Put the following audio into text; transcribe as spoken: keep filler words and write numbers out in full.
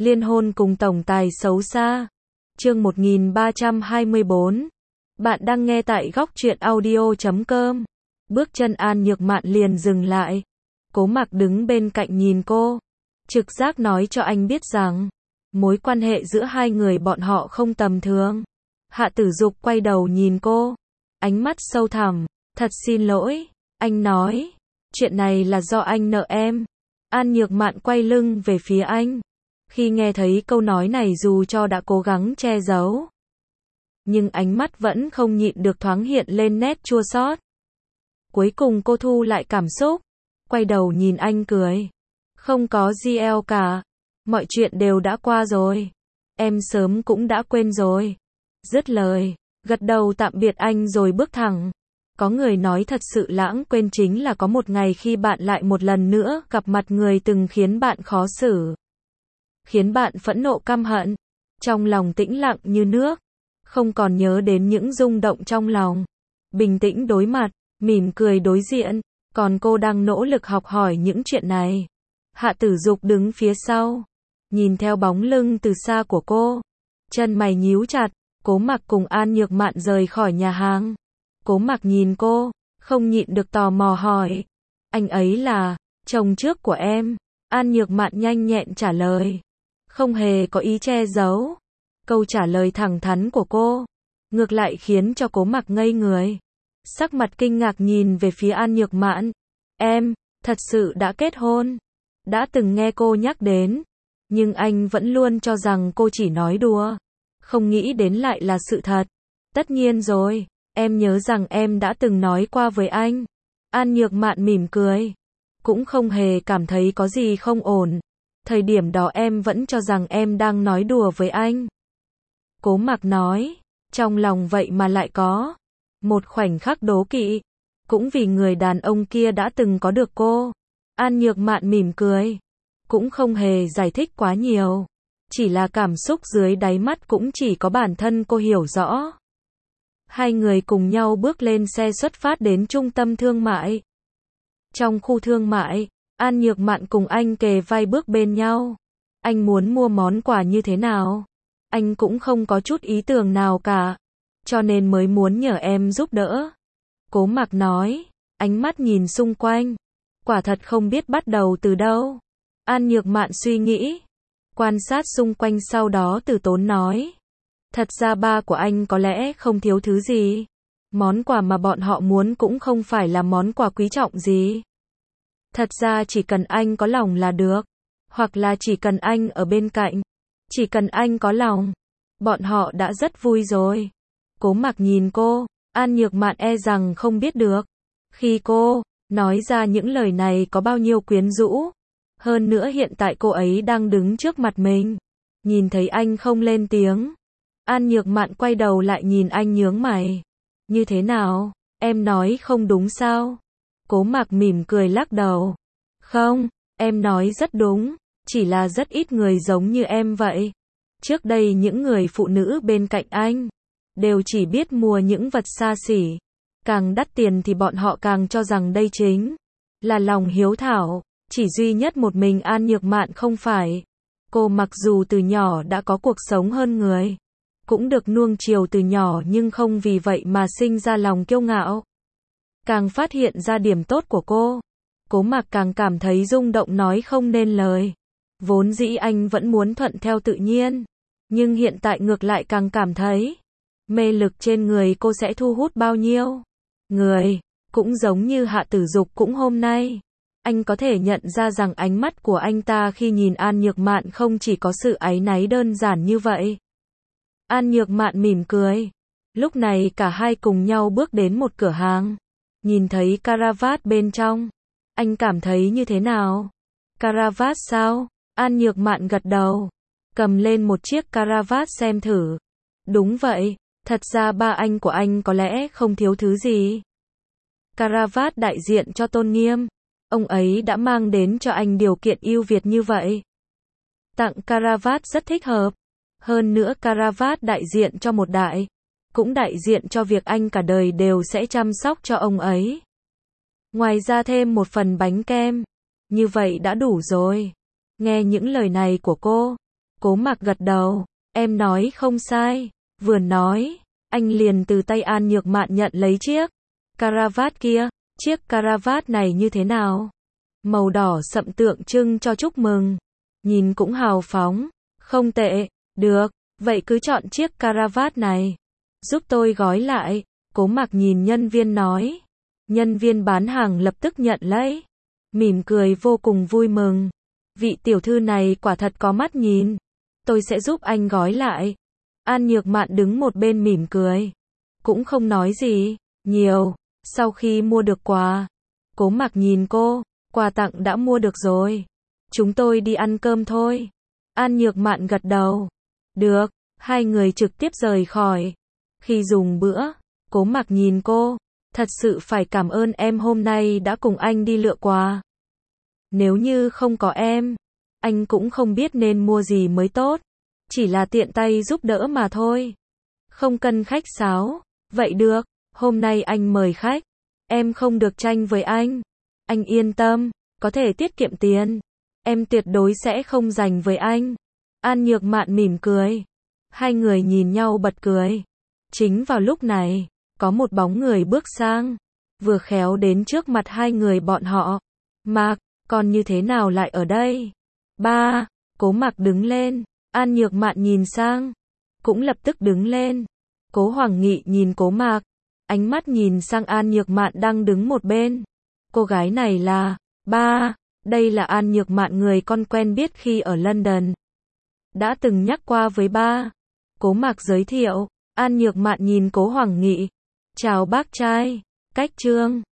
Liên hôn cùng tổng tài xấu xa. Chương một nghìn ba trăm hai mươi bốn. Bạn đang nghe tại góc truyện audio chấm com. Bước chân An Nhược Mạn liền dừng lại. Cố Mặc đứng bên cạnh nhìn cô. Trực giác nói cho anh biết rằng mối quan hệ giữa hai người bọn họ không tầm thường. Hạ Tử Dục quay đầu nhìn cô. Ánh mắt sâu thẳm. Thật xin lỗi. Anh nói. Chuyện này là do anh nợ em. An Nhược Mạn quay lưng về phía anh. Khi nghe thấy câu nói này dù cho đã cố gắng che giấu, nhưng ánh mắt vẫn không nhịn được thoáng hiện lên nét chua xót. Cuối cùng cô thu lại cảm xúc, quay đầu nhìn anh cười. Không có gì eo cả. Mọi chuyện đều đã qua rồi. Em sớm cũng đã quên rồi. Dứt lời, gật đầu tạm biệt anh rồi bước thẳng. Có người nói thật sự lãng quên chính là có một ngày khi bạn lại một lần nữa gặp mặt người từng khiến bạn khó xử, khiến bạn phẫn nộ căm hận, trong lòng tĩnh lặng như nước, không còn nhớ đến những rung động trong lòng, bình tĩnh đối mặt, mỉm cười đối diện, còn cô đang nỗ lực học hỏi những chuyện này. Hạ Tử Dục đứng phía sau, nhìn theo bóng lưng từ xa của cô, chân mày nhíu chặt. Cố Mặc cùng An Nhược Mạn rời khỏi nhà hàng. Cố Mặc nhìn cô, không nhịn được tò mò hỏi. Anh ấy là chồng trước của em. An Nhược Mạn nhanh nhẹn trả lời, không hề có ý che giấu. Câu trả lời thẳng thắn của cô ngược lại khiến cho Cố Mặc ngây người, sắc mặt kinh ngạc nhìn về phía An Nhược Mạn. Em thật sự đã kết hôn? Đã từng nghe cô nhắc đến, nhưng anh vẫn luôn cho rằng cô chỉ nói đùa, không nghĩ đến lại là sự thật. Tất nhiên rồi, em nhớ rằng em đã từng nói qua với anh. An Nhược Mạn mỉm cười, cũng không hề cảm thấy có gì không ổn. Thời điểm đó em vẫn cho rằng em đang nói đùa với anh. Cố Mặc nói, trong lòng vậy mà lại có một khoảnh khắc đố kỵ, cũng vì người đàn ông kia đã từng có được cô. An Nhược Mạn mỉm cười, cũng không hề giải thích quá nhiều, chỉ là cảm xúc dưới đáy mắt cũng chỉ có bản thân cô hiểu rõ. Hai người cùng nhau bước lên xe xuất phát đến trung tâm thương mại. Trong khu thương mại, An Nhược Mạn cùng anh kề vai bước bên nhau. Anh muốn mua món quà như thế nào? Anh cũng không có chút ý tưởng nào cả, cho nên mới muốn nhờ em giúp đỡ. Cố Mặc nói, ánh mắt nhìn xung quanh, quả thật không biết bắt đầu từ đâu. An Nhược Mạn suy nghĩ, quan sát xung quanh sau đó từ tốn nói. Thật ra ba của anh có lẽ không thiếu thứ gì. Món quà mà bọn họ muốn cũng không phải là món quà quý trọng gì. Thật ra chỉ cần anh có lòng là được. Hoặc là chỉ cần anh ở bên cạnh. Chỉ cần anh có lòng. Bọn họ đã rất vui rồi. Cố Mặc nhìn cô. An Nhược Mạn e rằng không biết được. Khi cô nói ra những lời này có bao nhiêu quyến rũ. Hơn nữa hiện tại cô ấy đang đứng trước mặt mình. Nhìn thấy anh không lên tiếng. An Nhược Mạn quay đầu lại nhìn anh nhướng mày. Như thế nào? Em nói không đúng sao? Cố Mặc mỉm cười lắc đầu. Không, em nói rất đúng. Chỉ là rất ít người giống như em vậy. Trước đây những người phụ nữ bên cạnh anh đều chỉ biết mua những vật xa xỉ. Càng đắt tiền thì bọn họ càng cho rằng đây chính là lòng hiếu thảo. Chỉ duy nhất một mình An Nhược Mạn không phải. Cô mặc dù từ nhỏ đã có cuộc sống hơn người, cũng được nuông chiều từ nhỏ nhưng không vì vậy mà sinh ra lòng kiêu ngạo. Càng phát hiện ra điểm tốt của cô, Cố Mặc càng cảm thấy rung động nói không nên lời. Vốn dĩ anh vẫn muốn thuận theo tự nhiên, nhưng hiện tại ngược lại càng cảm thấy mê lực trên người cô sẽ thu hút bao nhiêu người. Cũng giống như Hạ Tử Dục cũng hôm nay, anh có thể nhận ra rằng ánh mắt của anh ta khi nhìn An Nhược Mạn không chỉ có sự áy náy đơn giản như vậy. An Nhược Mạn mỉm cười. Lúc này cả hai cùng nhau bước đến một cửa hàng. Nhìn thấy caravat bên trong. Anh cảm thấy như thế nào? Caravat sao? An Nhược Mạn gật đầu. Cầm lên một chiếc caravat xem thử. Đúng vậy, thật ra ba anh của anh có lẽ không thiếu thứ gì. Caravat đại diện cho tôn nghiêm. Ông ấy đã mang đến cho anh điều kiện ưu việt như vậy. Tặng caravat rất thích hợp. Hơn nữa caravat đại diện cho một đại, cũng đại diện cho việc anh cả đời đều sẽ chăm sóc cho ông ấy. Ngoài ra thêm một phần bánh kem. Như vậy đã đủ rồi. Nghe những lời này của cô, Cố Mạc gật đầu, em nói không sai. Vừa nói, anh liền từ tay An Nhược Mạn nhận lấy chiếc caravat kia. Chiếc caravat này như thế nào? Màu đỏ sậm tượng trưng cho chúc mừng. Nhìn cũng hào phóng. Không tệ. Được, vậy cứ chọn chiếc caravat này. Giúp tôi gói lại. Cố Mạc nhìn nhân viên nói. Nhân viên bán hàng lập tức nhận lấy. Mỉm cười vô cùng vui mừng. Vị tiểu thư này quả thật có mắt nhìn. Tôi sẽ giúp anh gói lại. An Nhược Mạn đứng một bên mỉm cười. Cũng không nói gì nhiều. Sau khi mua được quà, Cố Mạc nhìn cô. Quà tặng đã mua được rồi. Chúng tôi đi ăn cơm thôi. An Nhược Mạn gật đầu. Được, hai người trực tiếp rời khỏi. Khi dùng bữa, Cố Mạc nhìn cô. Thật sự phải cảm ơn em hôm nay đã cùng anh đi lựa quà. Nếu như không có em, anh cũng không biết nên mua gì mới tốt. Chỉ là tiện tay giúp đỡ mà thôi. Không cần khách sáo. Vậy được, hôm nay anh mời khách. Em không được tranh với anh. Anh yên tâm, có thể tiết kiệm tiền. Em tuyệt đối sẽ không giành với anh. An Nhược Mạn mỉm cười. Hai người nhìn nhau bật cười. Chính vào lúc này, có một bóng người bước sang. Vừa khéo đến trước mặt hai người bọn họ. Mạc, con như thế nào lại ở đây? Ba, Cố Mạc đứng lên. An Nhược Mạn nhìn sang. Cũng lập tức đứng lên. Cố Hoàng Nghị nhìn Cố Mạc. Ánh mắt nhìn sang An Nhược Mạn đang đứng một bên. Cô gái này là... Ba, đây là An Nhược Mạn người con quen biết khi ở London. Đã từng nhắc qua với ba. Cố Mạc giới thiệu. An Nhược Mạn nhìn Cố Hoàng Nghị. Chào bác trai. Cách Trương.